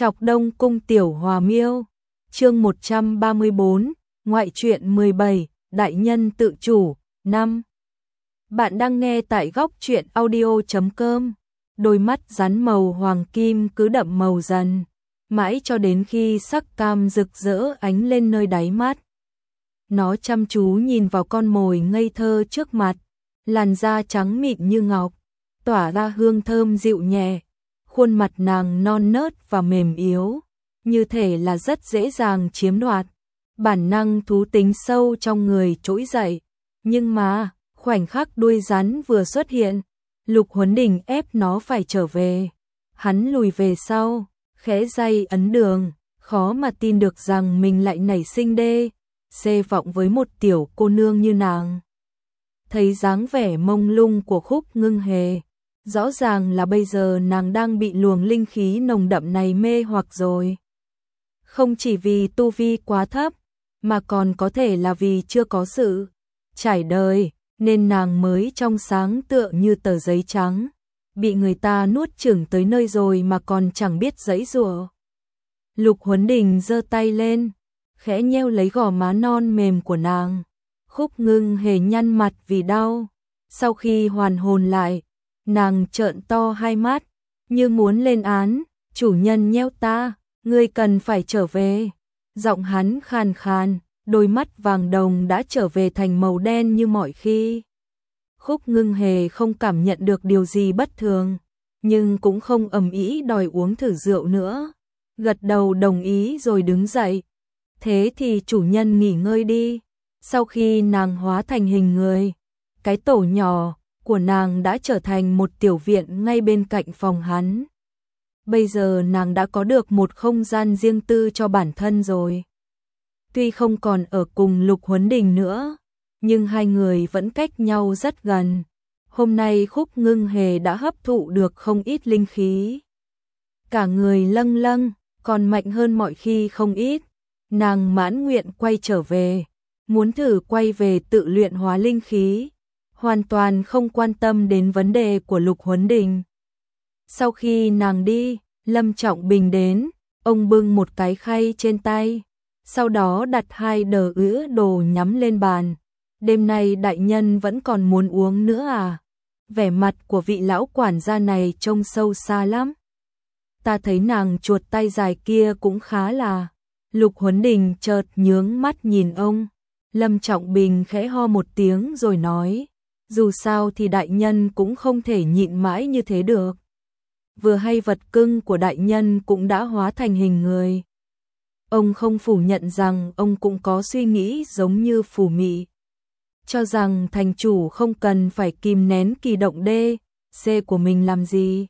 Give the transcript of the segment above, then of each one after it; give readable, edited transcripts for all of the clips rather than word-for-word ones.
Trọc Đông Cung Tiểu Hòa Miêu, chương 134, ngoại truyện 17, đại nhân tự chủ, 5. Bạn đang nghe tại góc truyện audio.com. Đôi mắt rắn màu hoàng kim cứ đậm màu dần, mãi cho đến khi sắc cam rực rỡ ánh lên nơi đáy mắt. Nó chăm chú nhìn vào con mồi ngây thơ trước mặt, làn da trắng mịn như ngọc, tỏa ra hương thơm dịu nhẹ. Khuôn mặt nàng non nớt và mềm yếu, như thể là rất dễ dàng chiếm đoạt. Bản năng thú tính sâu trong người trỗi dậy, nhưng mà, khoảnh khắc đuôi rắn vừa xuất hiện, Lục Huấn Đình ép nó phải trở về. Hắn lùi về sau, khẽ day ấn đường, khó mà tin được rằng mình lại nảy sinh xê vọng với một tiểu cô nương như nàng. Thấy dáng vẻ mông lung của Khúc Ngưng Hề, rõ ràng là bây giờ nàng đang bị luồng linh khí nồng đậm này mê hoặc rồi. Không chỉ vì tu vi quá thấp, mà còn có thể là vì chưa có sự trải đời, nên nàng mới trong sáng tựa như tờ giấy trắng, bị người ta nuốt chửng tới nơi rồi mà còn chẳng biết giãy giụa. Lục Huấn Đình giơ tay lên, khẽ nheo lấy gò má non mềm của nàng. Khúc Ngưng Hề nhăn mặt vì đau. Sau khi hoàn hồn lại, nàng trợn to hai mắt, như muốn lên án. Chủ nhân nheo ta, ngươi cần phải trở về. Giọng hắn khàn khàn, đôi mắt vàng đồng đã trở về thành màu đen như mọi khi. Khúc Ngưng Hề không cảm nhận được điều gì bất thường, nhưng cũng không ầm ĩ đòi uống thử rượu nữa. Gật đầu đồng ý rồi đứng dậy. Thế thì chủ nhân nghỉ ngơi đi. Sau khi nàng hóa thành hình người, cái tổ nhỏ của nàng đã trở thành một tiểu viện ngay bên cạnh phòng hắn. Bây giờ nàng đã có được một không gian riêng tư cho bản thân rồi. Tuy không còn ở cùng Lục Huấn Đình nữa, nhưng hai người vẫn cách nhau rất gần. Hôm nay Khúc Ngưng Hề đã hấp thụ được không ít linh khí. Cả người lâng lâng, còn mạnh hơn mọi khi không ít. Nàng mãn nguyện quay trở về, muốn thử quay về tự luyện hóa linh khí, hoàn toàn không quan tâm đến vấn đề của Lục Huấn Đình. Sau khi nàng đi, Lâm Trọng Bình đến, ông bưng một cái khay trên tay, sau đó đặt hai đờ ứa đồ nhắm lên bàn. Đêm nay đại nhân vẫn còn muốn uống nữa à? Vẻ mặt của vị lão quản gia này trông sâu xa lắm. Ta thấy nàng chuột tay dài kia cũng khá là... Lục Huấn Đình chợt nhướng mắt nhìn ông. Lâm Trọng Bình khẽ ho một tiếng rồi nói, dù sao thì đại nhân cũng không thể nhịn mãi như thế được. Vừa hay vật cưng của đại nhân cũng đã hóa thành hình người. Ông không phủ nhận rằng ông cũng có suy nghĩ giống như Phù Mị, cho rằng thành chủ không cần phải kìm nén kỳ động C của mình làm gì.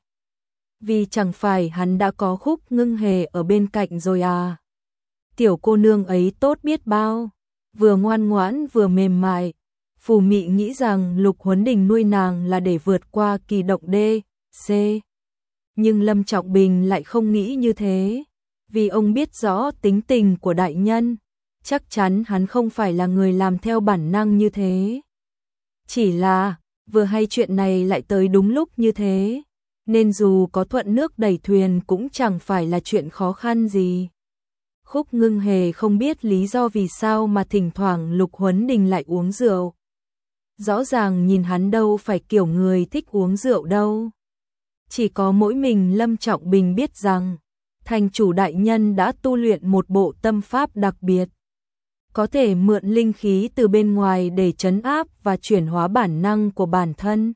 Vì chẳng phải hắn đã có Khúc Ngưng Hề ở bên cạnh rồi à. Tiểu cô nương ấy tốt biết bao, vừa ngoan ngoãn vừa mềm mại. Phù Mị nghĩ rằng Lục Huấn Đình nuôi nàng là để vượt qua kỳ động C. Nhưng Lâm Trọng Bình lại không nghĩ như thế, vì ông biết rõ tính tình của đại nhân, chắc chắn hắn không phải là người làm theo bản năng như thế. Chỉ là, vừa hay chuyện này lại tới đúng lúc như thế, nên dù có thuận nước đẩy thuyền cũng chẳng phải là chuyện khó khăn gì. Khúc Ngưng Hề không biết lý do vì sao mà thỉnh thoảng Lục Huấn Đình lại uống rượu. Rõ ràng nhìn hắn đâu phải kiểu người thích uống rượu đâu. Chỉ có mỗi mình Lâm Trọng Bình biết rằng, thành chủ đại nhân đã tu luyện một bộ tâm pháp đặc biệt, có thể mượn linh khí từ bên ngoài để trấn áp và chuyển hóa bản năng của bản thân.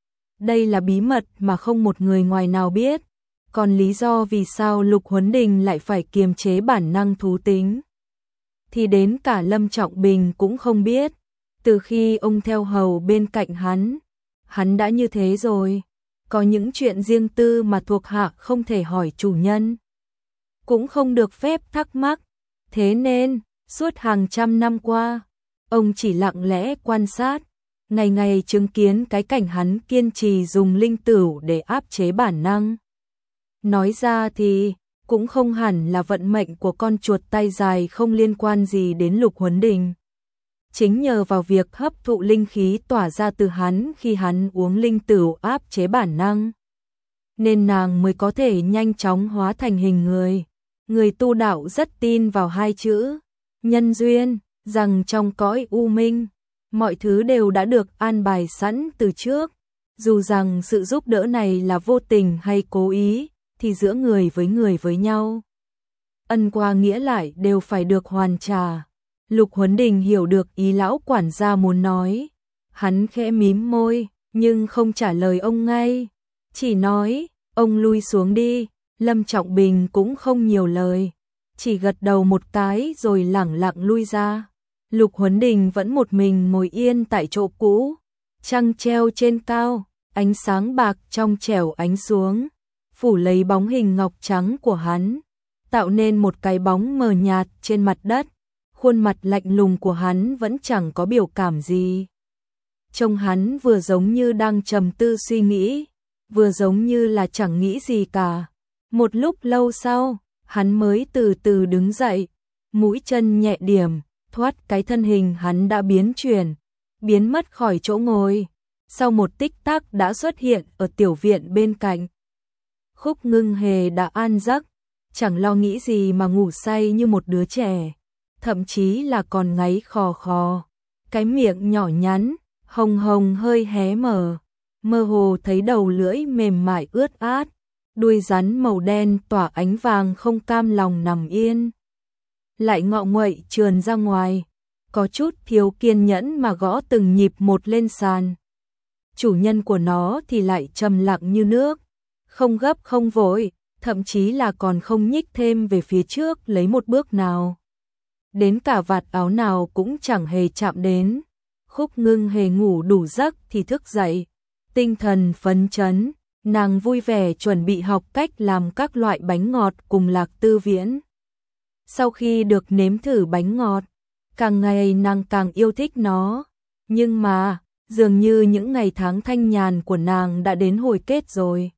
Đây là bí mật mà không một người ngoài nào biết. Còn lý do vì sao Lục Huấn Đình lại phải kiềm chế bản năng thú tính, thì đến cả Lâm Trọng Bình cũng không biết. Từ khi ông theo hầu bên cạnh hắn đã như thế rồi. Có những chuyện riêng tư mà thuộc hạ không thể hỏi chủ nhân, cũng không được phép thắc mắc. Thế nên, suốt hàng trăm năm qua, ông chỉ lặng lẽ quan sát, ngày ngày chứng kiến cái cảnh hắn kiên trì dùng linh tửu để áp chế bản năng. Nói ra thì, cũng không hẳn là vận mệnh của con chuột tay dài không liên quan gì đến Lục Huấn Đình. Chính nhờ vào việc hấp thụ linh khí tỏa ra từ hắn khi hắn uống linh tửu áp chế bản năng, nên nàng mới có thể nhanh chóng hóa thành hình người. Người tu đạo rất tin vào hai chữ nhân duyên, rằng trong cõi u minh, mọi thứ đều đã được an bài sẵn từ trước. Dù rằng sự giúp đỡ này là vô tình hay cố ý, thì giữa người với nhau, ân qua nghĩa lại đều phải được hoàn trả. Lục Huấn Đình hiểu được ý lão quản gia muốn nói. Hắn khẽ mím môi, nhưng không trả lời ông ngay. Chỉ nói, ông lui xuống đi. Lâm Trọng Bình cũng không nhiều lời, chỉ gật đầu một cái rồi lẳng lặng lui ra. Lục Huấn Đình vẫn một mình ngồi yên tại chỗ cũ. Trăng treo trên cao, ánh sáng bạc trong trẻo ánh xuống, phủ lấy bóng hình ngọc trắng của hắn, tạo nên một cái bóng mờ nhạt trên mặt đất. Khuôn mặt lạnh lùng của hắn vẫn chẳng có biểu cảm gì. Trông hắn vừa giống như đang trầm tư suy nghĩ, vừa giống như là chẳng nghĩ gì cả. Một lúc lâu sau, hắn mới từ từ đứng dậy, mũi chân nhẹ điểm, thoát cái thân hình hắn đã biến chuyển, biến mất khỏi chỗ ngồi. Sau một tích tắc đã xuất hiện ở tiểu viện bên cạnh. Khúc Ngưng Hề đã an giấc, chẳng lo nghĩ gì mà ngủ say như một đứa trẻ, thậm chí là còn ngáy khò khò. Cái miệng nhỏ nhắn, hồng hồng hơi hé mở, mơ hồ thấy đầu lưỡi mềm mại ướt át, đuôi rắn màu đen tỏa ánh vàng không cam lòng nằm yên. Lại ngọ nguậy trườn ra ngoài, có chút thiếu kiên nhẫn mà gõ từng nhịp một lên sàn. Chủ nhân của nó thì lại trầm lặng như nước, không gấp không vội, thậm chí là còn không nhích thêm về phía trước lấy một bước nào. Đến cả vạt áo nào cũng chẳng hề chạm đến. Khúc Ngưng Hề ngủ đủ giấc thì thức dậy, tinh thần phấn chấn, nàng vui vẻ chuẩn bị học cách làm các loại bánh ngọt cùng Lạc Tư Viễn. Sau khi được nếm thử bánh ngọt, càng ngày nàng càng yêu thích nó, nhưng mà dường như những ngày tháng thanh nhàn của nàng đã đến hồi kết rồi.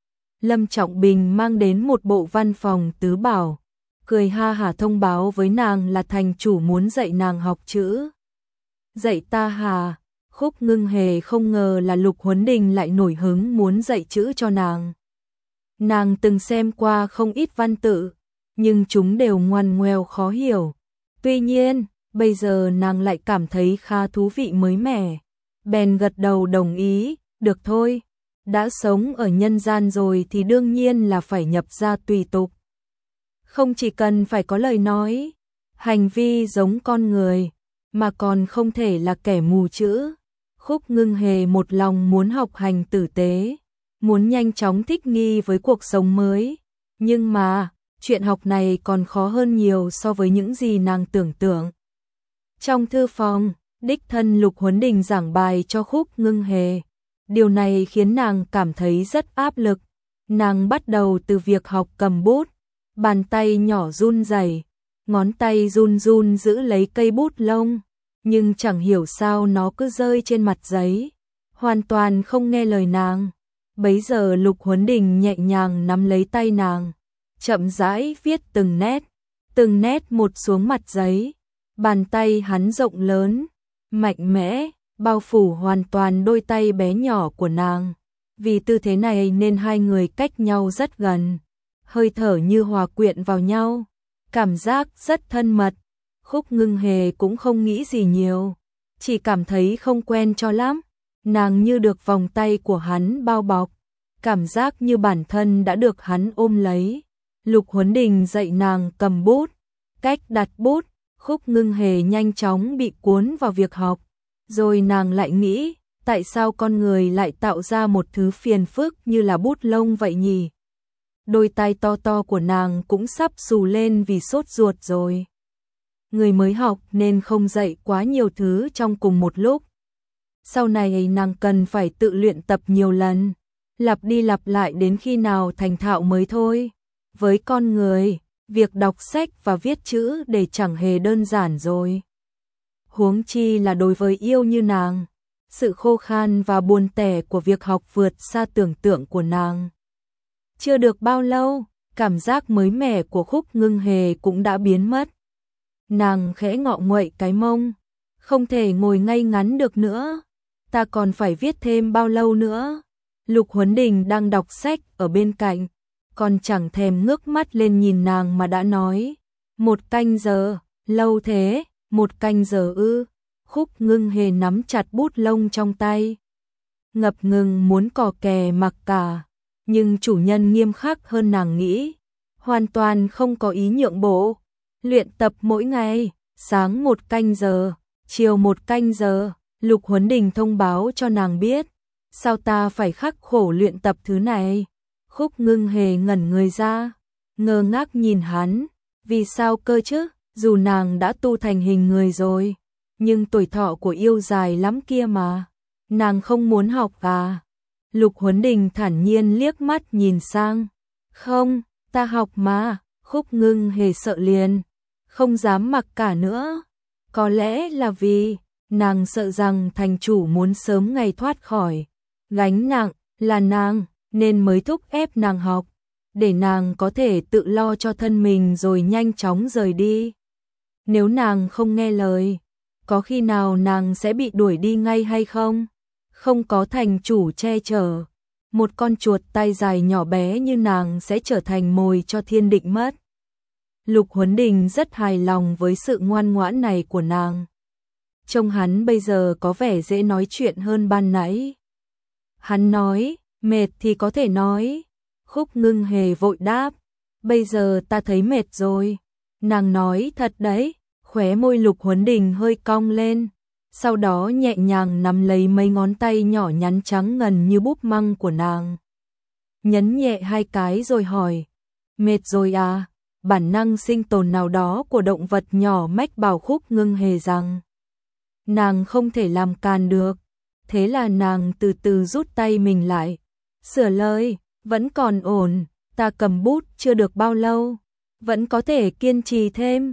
Lâm Trọng Bình mang đến một bộ văn phòng tứ bảo, cười ha hả thông báo với nàng là thành chủ muốn dạy nàng học chữ. Dạy ta hà? Khúc Ngưng Hề không ngờ là Lục Huấn Đình lại nổi hứng muốn dạy chữ cho nàng. Nàng từng xem qua không ít văn tự, nhưng chúng đều ngoằn ngoèo khó hiểu. Tuy nhiên, bây giờ nàng lại cảm thấy khá thú vị mới mẻ. Bèn gật đầu đồng ý, được thôi. Đã sống ở nhân gian rồi thì đương nhiên là phải nhập gia tùy tục. Không chỉ cần phải có lời nói, hành vi giống con người, mà còn không thể là kẻ mù chữ. Khúc Ngưng Hề một lòng muốn học hành tử tế, muốn nhanh chóng thích nghi với cuộc sống mới. Nhưng mà, chuyện học này còn khó hơn nhiều so với những gì nàng tưởng tượng. Trong thư phòng, đích thân Lục Huấn Đình giảng bài cho Khúc Ngưng Hề. Điều này khiến nàng cảm thấy rất áp lực. Nàng bắt đầu từ việc học cầm bút, bàn tay nhỏ run rẩy, ngón tay run run giữ lấy cây bút lông, nhưng chẳng hiểu sao nó cứ rơi trên mặt giấy, hoàn toàn không nghe lời nàng. Bấy giờ Lục Huấn Đình nhẹ nhàng nắm lấy tay nàng, chậm rãi viết từng nét một xuống mặt giấy. Bàn tay hắn rộng lớn, mạnh mẽ, bao phủ hoàn toàn đôi tay bé nhỏ của nàng. Vì tư thế này nên hai người cách nhau rất gần, hơi thở như hòa quyện vào nhau, cảm giác rất thân mật. Khúc Ngưng Hề cũng không nghĩ gì nhiều, chỉ cảm thấy không quen cho lắm. Nàng như được vòng tay của hắn bao bọc, cảm giác như bản thân đã được hắn ôm lấy. Lục Huấn Đình dạy nàng cầm bút, cách đặt bút. Khúc Ngưng Hề nhanh chóng bị cuốn vào việc học, rồi nàng lại nghĩ, tại sao con người lại tạo ra một thứ phiền phức như là bút lông vậy nhỉ? Đôi tay to to của nàng cũng sắp xù lên vì sốt ruột rồi. Người mới học nên không dạy quá nhiều thứ trong cùng một lúc. Sau này nàng cần phải tự luyện tập nhiều lần, lặp đi lặp lại đến khi nào thành thạo mới thôi. Với con người, việc đọc sách và viết chữ để chẳng hề đơn giản rồi. Huống chi là đối với yêu như nàng, sự khô khan và buồn tẻ của việc học vượt xa tưởng tượng của nàng. Chưa được bao lâu, cảm giác mới mẻ của Khúc Ngưng Hề cũng đã biến mất. Nàng khẽ ngọ nguậy cái mông, không thể ngồi ngay ngắn được nữa. Ta còn phải viết thêm bao lâu nữa? Lục Huấn Đình đang đọc sách ở bên cạnh, còn chẳng thèm ngước mắt lên nhìn nàng mà đã nói, 1 canh giờ, lâu thế, 1 canh giờ ư? Khúc Ngưng Hề nắm chặt bút lông trong tay, ngập ngừng muốn cò kè mặc cả, nhưng chủ nhân nghiêm khắc hơn nàng nghĩ, hoàn toàn không có ý nhượng bộ. Luyện tập mỗi ngày, sáng 1 canh giờ, chiều 1 canh giờ, Lục Huấn Đình thông báo cho nàng biết, sao ta phải khắc khổ luyện tập thứ này? Khúc Ngưng Hề ngẩn người ra, ngơ ngác nhìn hắn, vì sao cơ chứ, dù nàng đã tu thành hình người rồi, nhưng tuổi thọ của yêu dài lắm kia mà, nàng không muốn học à? Lục Huấn Đình thản nhiên liếc mắt nhìn sang, không, ta học mà. Khúc Ngưng Hề sợ liền, không dám mặc cả nữa, có lẽ là vì nàng sợ rằng thành chủ muốn sớm ngày thoát khỏi gánh nặng là nàng, nên mới thúc ép nàng học, để nàng có thể tự lo cho thân mình rồi nhanh chóng rời đi. Nếu nàng không nghe lời, có khi nào nàng sẽ bị đuổi đi ngay hay không? Không có thành chủ che chở, một con chuột tay dài nhỏ bé như nàng sẽ trở thành mồi cho thiên định mất. Lục Huấn Đình rất hài lòng với sự ngoan ngoãn này của nàng. Trông hắn bây giờ có vẻ dễ nói chuyện hơn ban nãy. Hắn nói, mệt thì có thể nói. Khúc Ngưng Hề vội đáp, bây giờ ta thấy mệt rồi. Nàng nói thật đấy, khóe môi Lục Huấn Đình hơi cong lên, sau đó nhẹ nhàng nắm lấy mấy ngón tay nhỏ nhắn trắng ngần như búp măng của nàng. Nhấn nhẹ 2 cái rồi hỏi, mệt rồi à? Bản năng sinh tồn nào đó của động vật nhỏ mách bảo Khúc Ngưng Hề rằng nàng không thể làm càn được. Thế là nàng từ từ rút tay mình lại, sửa lời, vẫn còn ổn, ta cầm bút chưa được bao lâu, vẫn có thể kiên trì thêm.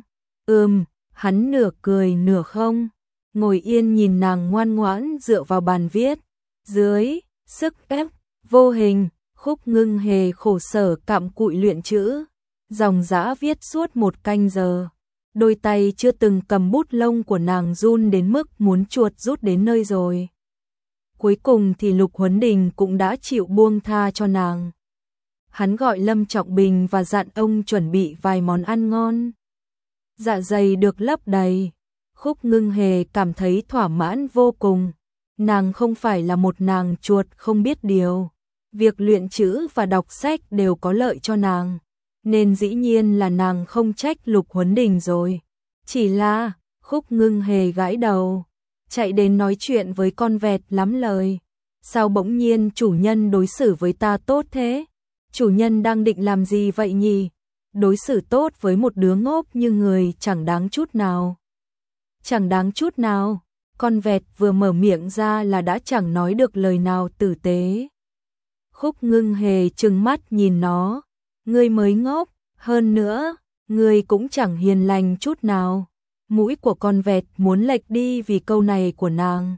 Hắn nửa cười nửa không, ngồi yên nhìn nàng ngoan ngoãn dựa vào bàn viết. Dưới sức ép vô hình, Khúc Ngưng Hề khổ sở cặm cụi luyện chữ, dòng dã viết suốt 1 canh giờ. Đôi tay chưa từng cầm bút lông của nàng run đến mức muốn chuột rút đến nơi rồi. Cuối cùng thì Lục Huấn Đình cũng đã chịu buông tha cho nàng. Hắn gọi Lâm Trọng Bình và dặn ông chuẩn bị vài món ăn ngon. Dạ dày được lấp đầy, Khúc Ngưng Hề cảm thấy thỏa mãn vô cùng. Nàng không phải là một nàng chuột không biết điều. Việc luyện chữ và đọc sách đều có lợi cho nàng, nên dĩ nhiên là nàng không trách Lục Huấn Đình rồi. Chỉ là, Khúc Ngưng Hề gãi đầu, chạy đến nói chuyện với con vẹt lắm lời. Sao bỗng nhiên chủ nhân đối xử với ta tốt thế? Chủ nhân đang định làm gì vậy nhỉ? Đối xử tốt với một đứa ngốc như người chẳng đáng chút nào. Chẳng đáng chút nào, con vẹt vừa mở miệng ra là đã chẳng nói được lời nào tử tế. Khúc Ngưng Hề trừng mắt nhìn nó, ngươi mới ngốc, hơn nữa, ngươi cũng chẳng hiền lành chút nào. Mũi của con vẹt muốn lệch đi vì câu này của nàng.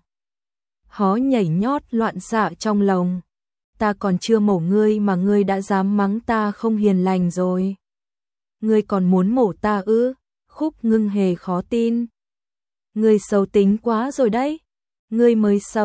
Hó nhảy nhót loạn xạ trong lòng. Ta còn chưa mổ ngươi mà ngươi đã dám mắng ta không hiền lành rồi. Ngươi còn muốn mổ ta ư? Khúc Ngưng Hề khó tin. Ngươi xấu tính quá rồi đấy. Ngươi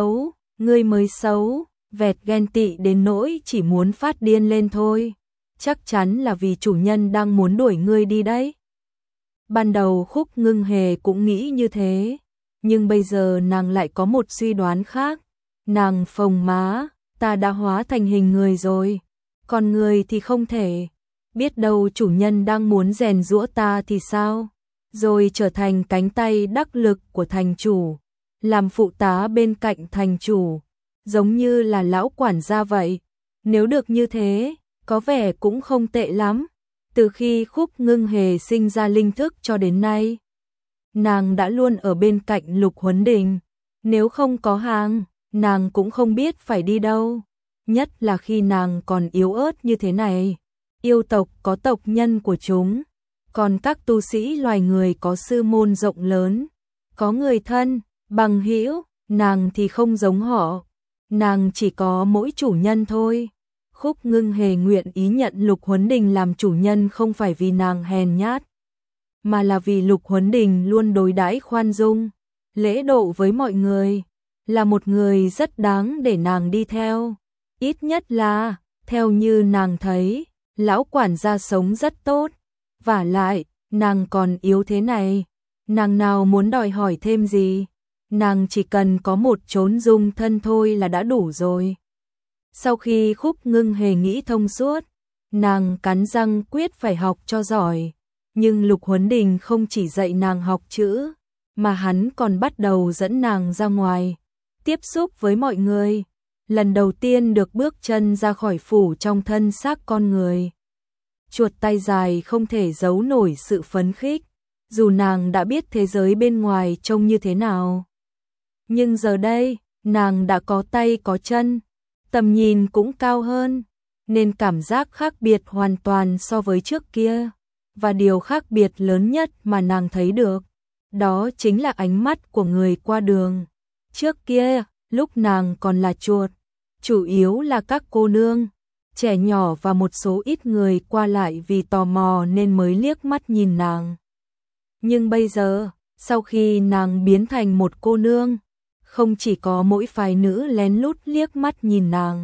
mới xấu, vẹt ghen tị đến nỗi chỉ muốn phát điên lên thôi. Chắc chắn là vì chủ nhân đang muốn đuổi ngươi đi đấy. Ban đầu Khúc Ngưng Hề cũng nghĩ như thế, nhưng bây giờ nàng lại có một suy đoán khác. Nàng phồng má, ta đã hóa thành hình người rồi, còn người thì không thể. Biết đâu chủ nhân đang muốn rèn giũa ta thì sao? Rồi trở thành cánh tay đắc lực của thành chủ, làm phụ tá bên cạnh thành chủ, giống như là lão quản gia vậy. Nếu được như thế, có vẻ cũng không tệ lắm. Từ khi Khúc Ngưng Hề sinh ra linh thức cho đến nay, nàng đã luôn ở bên cạnh Lục Huấn Đình. Nếu không có hàng, nàng cũng không biết phải đi đâu. Nhất là khi nàng còn yếu ớt như thế này. Yêu tộc có tộc nhân của chúng, còn các tu sĩ loài người có sư môn rộng lớn, có người thân, bằng hữu, nàng thì không giống họ. Nàng chỉ có mỗi chủ nhân thôi. Khúc Ngưng Hề nguyện ý nhận Lục Huấn Đình làm chủ nhân không phải vì nàng hèn nhát, mà là vì Lục Huấn Đình luôn đối đãi khoan dung, lễ độ với mọi người, là một người rất đáng để nàng đi theo. Ít nhất là, theo như nàng thấy, lão quản gia sống rất tốt. Vả lại, nàng còn yếu thế này, nàng nào muốn đòi hỏi thêm gì, nàng chỉ cần có một chốn dung thân thôi là đã đủ rồi. Sau khi Khúc Ngưng Hề nghĩ thông suốt, nàng cắn răng quyết phải học cho giỏi, nhưng Lục Huấn Đình không chỉ dạy nàng học chữ, mà hắn còn bắt đầu dẫn nàng ra ngoài, tiếp xúc với mọi người, lần đầu tiên được bước chân ra khỏi phủ trong thân xác con người. Chuột tay dài không thể giấu nổi sự phấn khích, dù nàng đã biết thế giới bên ngoài trông như thế nào. Nhưng giờ đây, nàng đã có tay có chân, tầm nhìn cũng cao hơn, nên cảm giác khác biệt hoàn toàn so với trước kia. Và điều khác biệt lớn nhất mà nàng thấy được, đó chính là ánh mắt của người qua đường. Trước kia, lúc nàng còn là chuột, chủ yếu là các cô nương, trẻ nhỏ và một số ít người qua lại vì tò mò nên mới liếc mắt nhìn nàng. Nhưng bây giờ, sau khi nàng biến thành một cô nương, không chỉ có mỗi phái nữ lén lút liếc mắt nhìn nàng,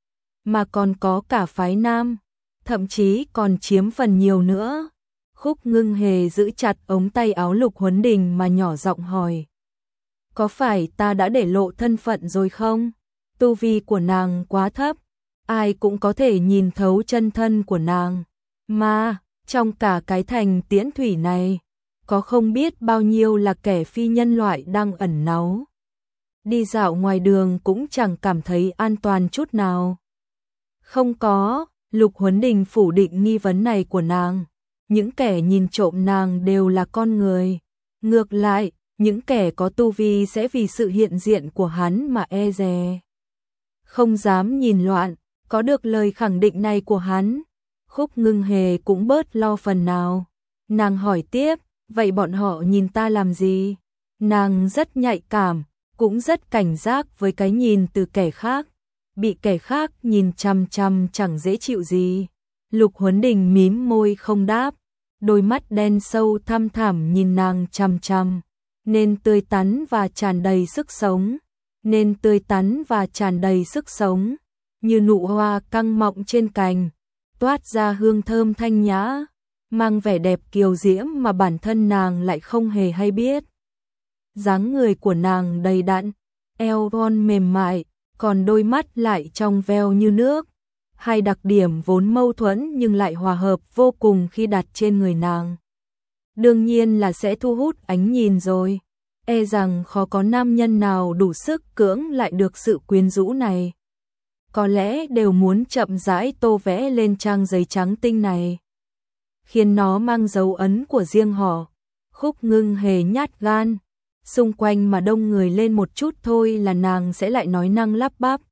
mà còn có cả phái nam, thậm chí còn chiếm phần nhiều nữa. Khúc Ngưng Hề giữ chặt ống tay áo Lục Huấn Đình mà nhỏ giọng hỏi. Có phải ta đã để lộ thân phận rồi không? Tu vi của nàng quá thấp, ai cũng có thể nhìn thấu chân thân của nàng. Mà, trong cả cái thành Tiễn Thủy này, có không biết bao nhiêu là kẻ phi nhân loại đang ẩn náu. Đi dạo ngoài đường cũng chẳng cảm thấy an toàn chút nào. Không có, Lục Huấn Đình phủ định nghi vấn này của nàng. Những kẻ nhìn trộm nàng đều là con người. Ngược lại, những kẻ có tu vi sẽ vì sự hiện diện của hắn mà e dè, không dám nhìn loạn. Có được lời khẳng định này của hắn, Khúc Ngưng Hề cũng bớt lo phần nào. Nàng hỏi tiếp, vậy bọn họ nhìn ta làm gì? Nàng rất nhạy cảm, cũng rất cảnh giác với cái nhìn từ kẻ khác. Bị kẻ khác nhìn chằm chằm chẳng dễ chịu gì. Lục Huấn Đình mím môi không đáp, đôi mắt đen sâu thăm thẳm nhìn nàng chằm chằm, nên tươi tắn và tràn đầy sức sống, như nụ hoa căng mọng trên cành, toát ra hương thơm thanh nhã, mang vẻ đẹp kiều diễm mà bản thân nàng lại không hề hay biết. Dáng người của nàng đầy đặn, eo thon mềm mại, còn đôi mắt lại trong veo như nước. Hai đặc điểm vốn mâu thuẫn nhưng lại hòa hợp vô cùng khi đặt trên người nàng. Đương nhiên là sẽ thu hút ánh nhìn rồi. E rằng khó có nam nhân nào đủ sức cưỡng lại được sự quyến rũ này. Có lẽ đều muốn chậm rãi tô vẽ lên trang giấy trắng tinh này, khiến nó mang dấu ấn của riêng họ. Khúc Ngưng Hề nhát gan, xung quanh mà đông người lên một chút thôi là nàng sẽ lại nói năng lắp bắp.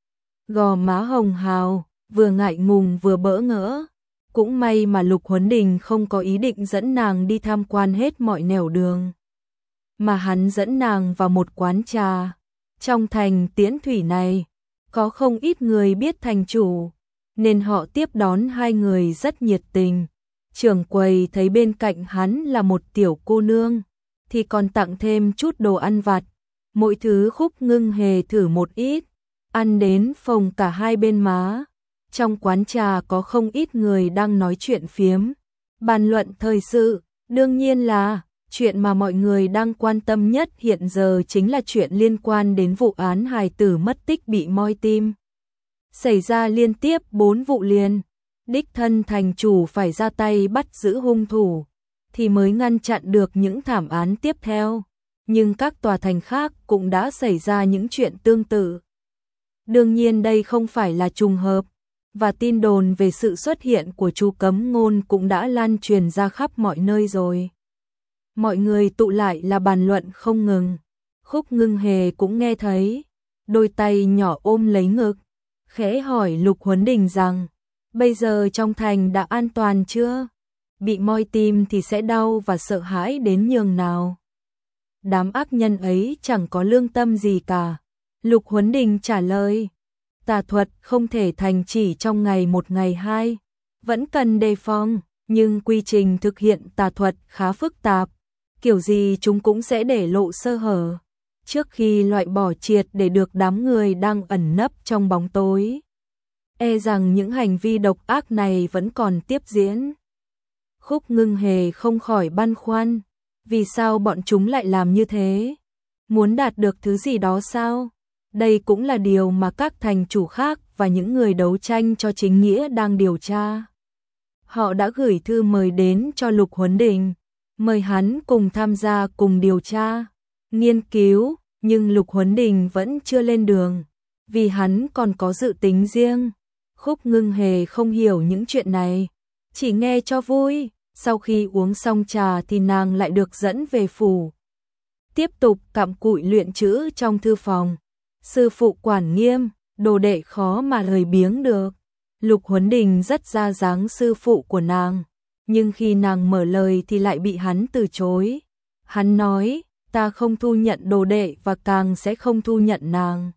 Gò má hồng hào, vừa ngại ngùng vừa bỡ ngỡ. Cũng may mà Lục Huấn Đình không có ý định dẫn nàng đi tham quan hết mọi nẻo đường, mà hắn dẫn nàng vào một quán trà. Trong thành Tiễn Thủy này, có không ít người biết thành chủ, nên họ tiếp đón hai người rất nhiệt tình. Trưởng quầy thấy bên cạnh hắn là một tiểu cô nương, thì còn tặng thêm chút đồ ăn vặt. Mỗi thứ Khúc Ngưng Hề thử một ít, ăn đến phồng cả hai bên má. Trong quán trà có không ít người đang nói chuyện phiếm, bàn luận thời sự. Đương nhiên là chuyện mà mọi người đang quan tâm nhất hiện giờ chính là chuyện liên quan đến vụ án hài tử mất tích bị moi tim. Xảy ra liên tiếp 4 vụ liền, đích thân thành chủ phải ra tay bắt giữ hung thủ, thì mới ngăn chặn được những thảm án tiếp theo. Nhưng các tòa thành khác cũng đã xảy ra những chuyện tương tự. Đương nhiên đây không phải là trùng hợp, và tin đồn về sự xuất hiện của chú Cấm Ngôn cũng đã lan truyền ra khắp mọi nơi rồi. Mọi người tụ lại là bàn luận không ngừng. Khúc Ngưng Hề cũng nghe thấy, đôi tay nhỏ ôm lấy ngực, khẽ hỏi Lục Huấn Đình rằng, bây giờ trong thành đã an toàn chưa? Bị moi tim thì sẽ đau và sợ hãi đến nhường nào? Đám ác nhân ấy chẳng có lương tâm gì cả. Lục Huấn Đình trả lời, tà thuật không thể thành chỉ trong ngày một ngày hai, vẫn cần đề phòng, nhưng quy trình thực hiện tà thuật khá phức tạp, kiểu gì chúng cũng sẽ để lộ sơ hở, trước khi loại bỏ triệt để được đám người đang ẩn nấp trong bóng tối. e rằng những hành vi độc ác này vẫn còn tiếp diễn. Khúc Ngưng Hề không khỏi băn khoăn, vì sao bọn chúng lại làm như thế? Muốn đạt được thứ gì đó sao? Đây cũng là điều mà các thành chủ khác và những người đấu tranh cho chính nghĩa đang điều tra. Họ đã gửi thư mời đến cho Lục Huấn Đình, mời hắn cùng tham gia cùng điều tra, nghiên cứu, nhưng Lục Huấn Đình vẫn chưa lên đường, vì hắn còn có dự tính riêng. Khúc Ngưng Hề không hiểu những chuyện này, chỉ nghe cho vui. Sau khi uống xong trà thì nàng lại được dẫn về phủ, tiếp tục cặm cụi luyện chữ trong thư phòng. Sư phụ quản nghiêm, đồ đệ khó mà lười biếng được. Lục Huấn Đình rất ra dáng sư phụ của nàng, nhưng khi nàng mở lời thì lại bị hắn từ chối. Hắn nói, ta không thu nhận đồ đệ và càng sẽ không thu nhận nàng.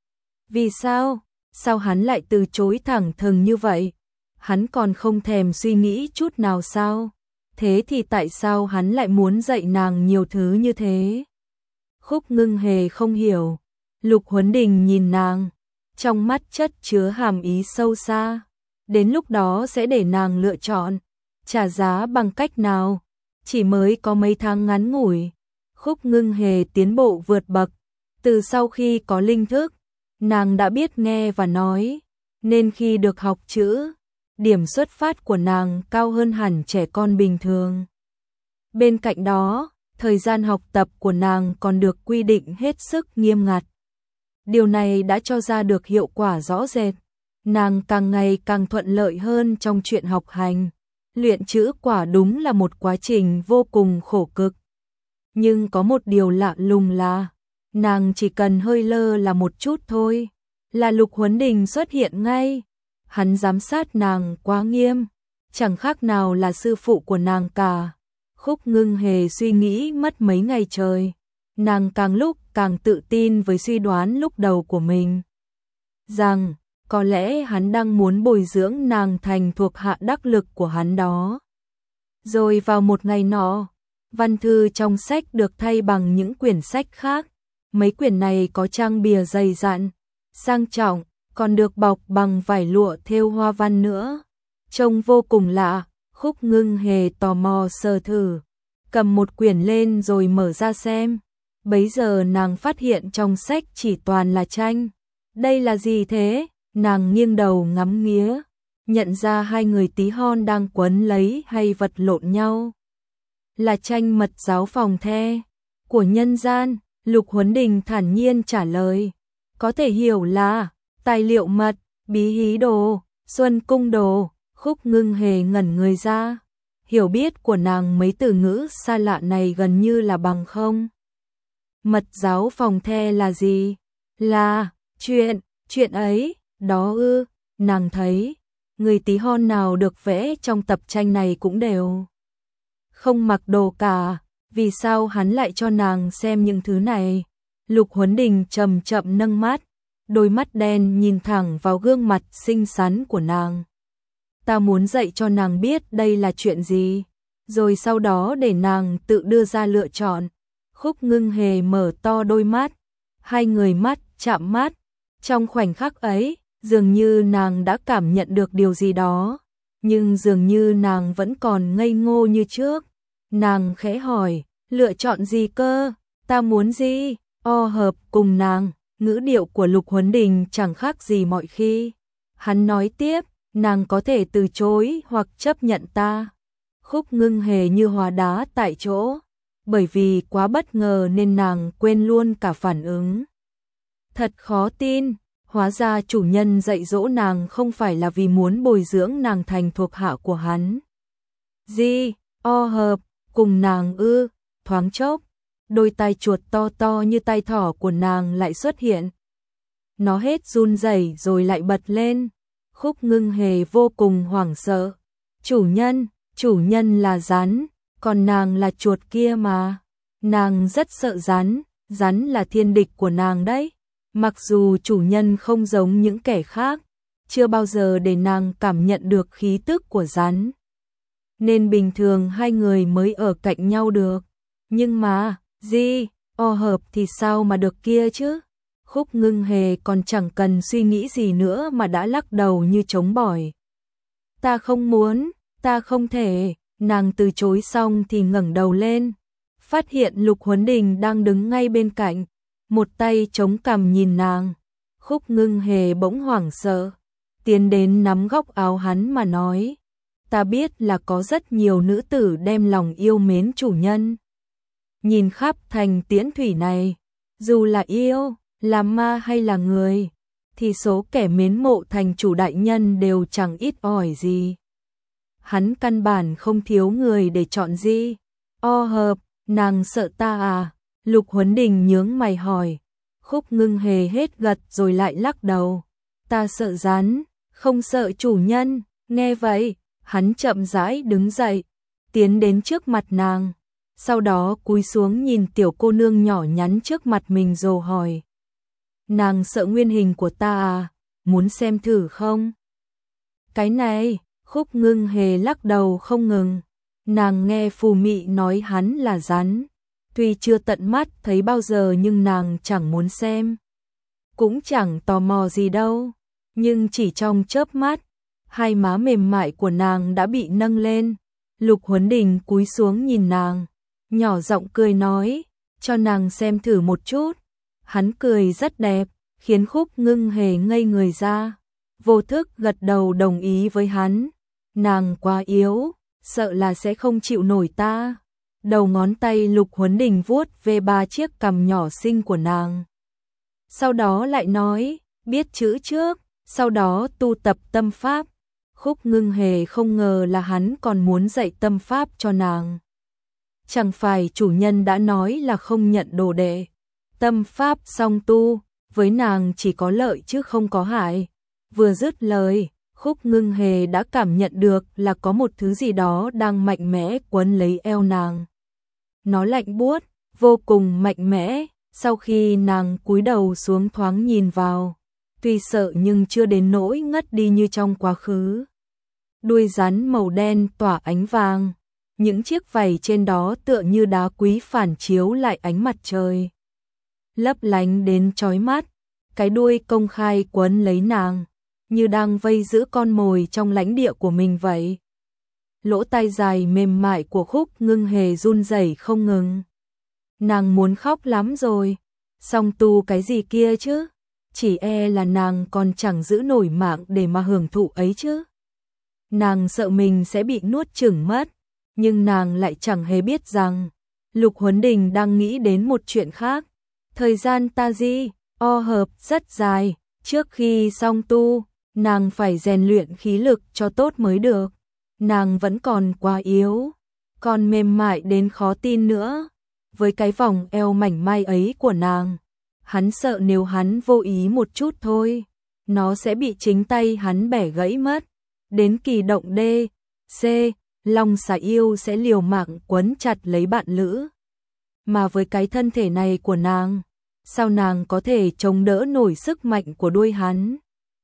Vì sao? Sao hắn lại từ chối thẳng thừng như vậy? Hắn còn không thèm suy nghĩ chút nào sao? Thế thì tại sao hắn lại muốn dạy nàng nhiều thứ như thế? Khúc Ngưng Hề không hiểu. Lục Huấn Đình nhìn nàng, trong mắt chất chứa hàm ý sâu xa. Đến lúc đó sẽ để nàng lựa chọn, trả giá bằng cách nào. Chỉ mới có mấy tháng ngắn ngủi, Khúc Ngưng Hề tiến bộ vượt bậc. Từ sau khi có linh thức, nàng đã biết nghe và nói, nên khi được học chữ, điểm xuất phát của nàng cao hơn hẳn trẻ con bình thường. Bên cạnh đó, thời gian học tập của nàng còn được quy định hết sức nghiêm ngặt. Điều này đã cho ra được hiệu quả rõ rệt. Nàng càng ngày càng thuận lợi hơn trong chuyện học hành. Luyện chữ quả đúng là một quá trình vô cùng khổ cực. Nhưng có một điều lạ lùng là, nàng chỉ cần hơi lơ là một chút thôi, là Lục Huấn Đình xuất hiện ngay. Hắn giám sát nàng quá nghiêm, chẳng khác nào là sư phụ của nàng cả. Khúc Ngưng Hề suy nghĩ mất mấy ngày trời. Nàng càng lúc càng tự tin với suy đoán lúc đầu của mình, rằng có lẽ hắn đang muốn bồi dưỡng nàng thành thuộc hạ đắc lực của hắn đó. Rồi vào một ngày nọ, văn thư trong sách được thay bằng những quyển sách khác. Mấy quyển này có trang bìa dày dặn, sang trọng, còn được bọc bằng vải lụa thêu hoa văn nữa. Trông vô cùng lạ. Khúc Ngưng Hề tò mò sờ thử, cầm một quyển lên rồi mở ra xem. Bấy giờ nàng phát hiện trong sách chỉ toàn là tranh. Đây là gì thế? Nàng nghiêng đầu ngắm nghía, nhận ra hai người tí hon đang quấn lấy hay vật lộn nhau. Là tranh mật giáo phòng the của nhân gian. Lục Huấn Đình thản nhiên trả lời, có thể hiểu là tài liệu mật, bí hí đồ, xuân cung đồ. Khúc Ngưng Hề ngẩn người ra, hiểu biết của nàng mấy từ ngữ xa lạ này gần như là bằng không. Mật giáo phòng the là gì? Là chuyện ấy, đó ư? Nàng thấy, người tí hon nào được vẽ trong tập tranh này cũng đều không mặc đồ cả, vì sao hắn lại cho nàng xem những thứ này? Lục Huấn Đình chậm chậm nâng mắt, đôi mắt đen nhìn thẳng vào gương mặt xinh xắn của nàng. Ta muốn dạy cho nàng biết đây là chuyện gì, rồi sau đó để nàng tự đưa ra lựa chọn. Khúc Ngưng Hề mở to đôi mắt, hai người mắt chạm mắt. Trong khoảnh khắc ấy, dường như nàng đã cảm nhận được điều gì đó, nhưng dường như nàng vẫn còn ngây ngô như trước. Nàng khẽ hỏi, lựa chọn gì cơ? Ta muốn gì? Hợp cùng nàng. Ngữ điệu của Lục Huấn Đình chẳng khác gì mọi khi. Hắn nói tiếp, nàng có thể từ chối hoặc chấp nhận ta. Khúc Ngưng Hề như hóa đá tại chỗ, bởi vì quá bất ngờ nên nàng quên luôn cả phản ứng. Thật khó tin, hóa ra chủ nhân dạy dỗ nàng không phải là vì muốn bồi dưỡng nàng thành thuộc hạ của hắn. Gì? Hợp cùng nàng ư? Thoáng chốc, đôi tay chuột to to như tay thỏ của nàng lại xuất hiện. Nó hết run rẩy rồi lại bật lên. Khúc Ngưng Hề vô cùng hoảng sợ. Chủ nhân là rắn, còn nàng là chuột kia mà. Nàng rất sợ rắn, rắn là thiên địch của nàng đấy. Mặc dù chủ nhân không giống những kẻ khác, chưa bao giờ để nàng cảm nhận được khí tức của rắn, nên bình thường hai người mới ở cạnh nhau được. Nhưng mà, hợp thì sao mà được kia chứ? Khúc Ngưng Hề còn chẳng cần suy nghĩ gì nữa mà đã lắc đầu như trống bỏi. Ta không muốn, ta không thể, nàng từ chối xong thì ngẩng đầu lên, phát hiện Lục Huấn Đình đang đứng ngay bên cạnh, một tay chống cằm nhìn nàng. Khúc Ngưng Hề bỗng hoảng sợ, tiến đến nắm góc áo hắn mà nói, ta biết là có rất nhiều nữ tử đem lòng yêu mến chủ nhân. Nhìn khắp thành Tiễn Thủy này, dù là yêu, là ma hay là người, thì số kẻ mến mộ thành chủ đại nhân đều chẳng ít ỏi gì. Hắn căn bản không thiếu người để chọn gì. O hợp, nàng sợ ta à? Lục Huấn Đình nhướng mày hỏi. Khúc Ngưng Hề hết gật rồi lại lắc đầu. Ta sợ rắn, không sợ chủ nhân. Nghe vậy, hắn chậm rãi đứng dậy, tiến đến trước mặt nàng. Sau đó cúi xuống nhìn tiểu cô nương nhỏ nhắn trước mặt mình rồi hỏi. Nàng sợ nguyên hình của ta à? Muốn xem thử không? Cái này, Khúc Ngưng Hề lắc đầu không ngừng. Nàng nghe Phù Mị nói hắn là rắn. Tuy chưa tận mắt thấy bao giờ nhưng nàng chẳng muốn xem. Cũng chẳng tò mò gì đâu. Nhưng chỉ trong chớp mắt, hai má mềm mại của nàng đã bị nâng lên. Lục Huấn Đình cúi xuống nhìn nàng, nhỏ giọng cười nói, cho nàng xem thử một chút. Hắn cười rất đẹp, khiến Khúc Ngưng Hề ngây người ra. Vô thức gật đầu đồng ý với hắn. Nàng quá yếu, sợ là sẽ không chịu nổi ta. Đầu ngón tay Lục Huấn Đình vuốt về 3 chiếc cằm nhỏ xinh của nàng. Sau đó lại nói, biết chữ trước, sau đó tu tập tâm pháp. Khúc Ngưng Hề không ngờ là hắn còn muốn dạy tâm pháp cho nàng. Chẳng phải chủ nhân đã nói là không nhận đồ đệ. Tâm pháp song tu, với nàng chỉ có lợi chứ không có hại. Vừa dứt lời, Khúc Ngưng Hề đã cảm nhận được là có một thứ gì đó đang mạnh mẽ quấn lấy eo nàng. Nó lạnh buốt, vô cùng mạnh mẽ. Sau khi nàng cúi đầu xuống thoáng nhìn vào, tuy sợ nhưng chưa đến nỗi ngất đi như trong quá khứ. Đuôi rắn màu đen tỏa ánh vàng, những chiếc vảy trên đó tựa như đá quý phản chiếu lại ánh mặt trời, lấp lánh đến chói mắt. Cái đuôi công khai quấn lấy nàng, như đang vây giữ con mồi trong lãnh địa của mình vậy. Lỗ tai dài mềm mại của Khúc Ngưng Hề run rẩy không ngừng. Nàng muốn khóc lắm rồi. Song tu cái gì kia chứ? Chỉ e là nàng còn chẳng giữ nổi mạng để mà hưởng thụ ấy chứ. Nàng sợ mình sẽ bị nuốt chửng mất. Nhưng nàng lại chẳng hề biết rằng Lục Huấn Đình đang nghĩ đến một chuyện khác. Thời gian ta di, o hợp rất dài. Trước khi song tu, nàng phải rèn luyện khí lực cho tốt mới được. Nàng vẫn còn quá yếu, còn mềm mại đến khó tin nữa. Với cái vòng eo mảnh mai ấy của nàng, hắn sợ nếu hắn vô ý một chút thôi, nó sẽ bị chính tay hắn bẻ gãy mất. Đến kỳ động D, C, Long xà yêu sẽ liều mạng quấn chặt lấy bạn lữ. Mà với cái thân thể này của nàng, sao nàng có thể chống đỡ nổi sức mạnh của đuôi hắn?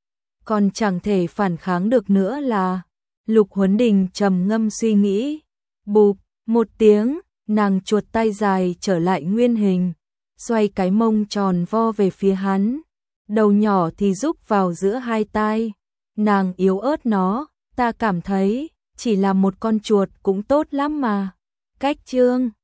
Còn chẳng thể phản kháng được nữa là... Lục Huấn Đình trầm ngâm suy nghĩ. Bụp, một tiếng, nàng chuột tay dài trở lại nguyên hình, xoay cái mông tròn vo về phía hắn. Đầu nhỏ thì rúc vào giữa hai tai. Nàng yếu ớt nó, ta cảm thấy, chỉ là một con chuột cũng tốt lắm mà. Cách chương